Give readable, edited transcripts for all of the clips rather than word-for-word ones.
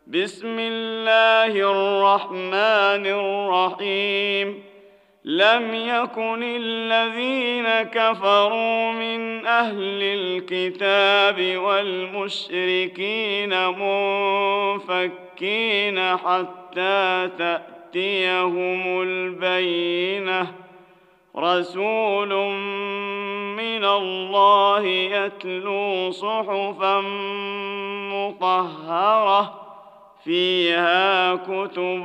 بسم الله الرحمن الرحيم لم يكن الذين كفروا من أهل الكتاب والمشركين منفكين حتى تأتيهم البينة رسول من الله يتلو صحفا مطهرة فيها كتب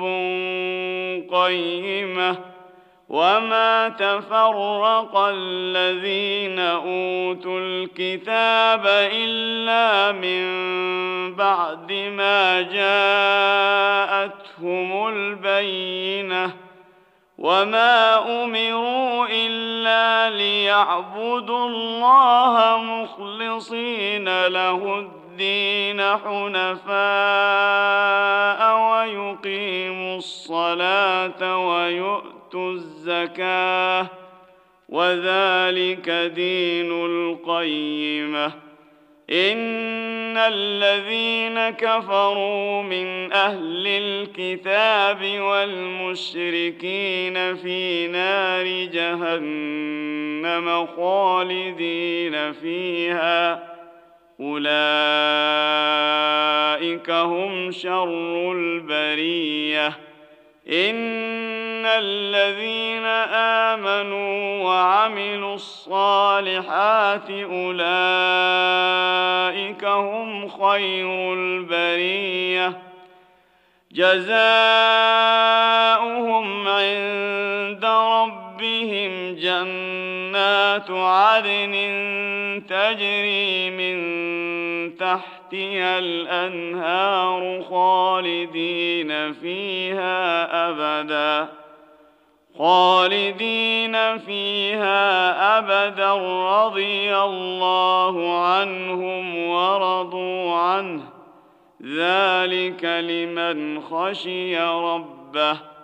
قيمة وما تفرق الذين أوتوا الكتاب إلا من بعد ما جاءتهم البينة وما أمروا إلا ليعبدوا الله مخلصين له الدين حنفاء ويقيموا الصلاة ويؤتوا الزكاة وذلك دين القيمة إن الذين كفروا من أهل الكتاب والمشركين في نار جهنم خالدين فيها أولئك هم شر البرية إن الذين آمنوا وعملوا الصالحات أولئك هم خير البرية جزاؤهم عند ربهم جنات عدن تجري من تحتها الأنهار خالدين فيها أبدا رضي الله عنهم ورضوا عنه ذلك لمن خشي ربه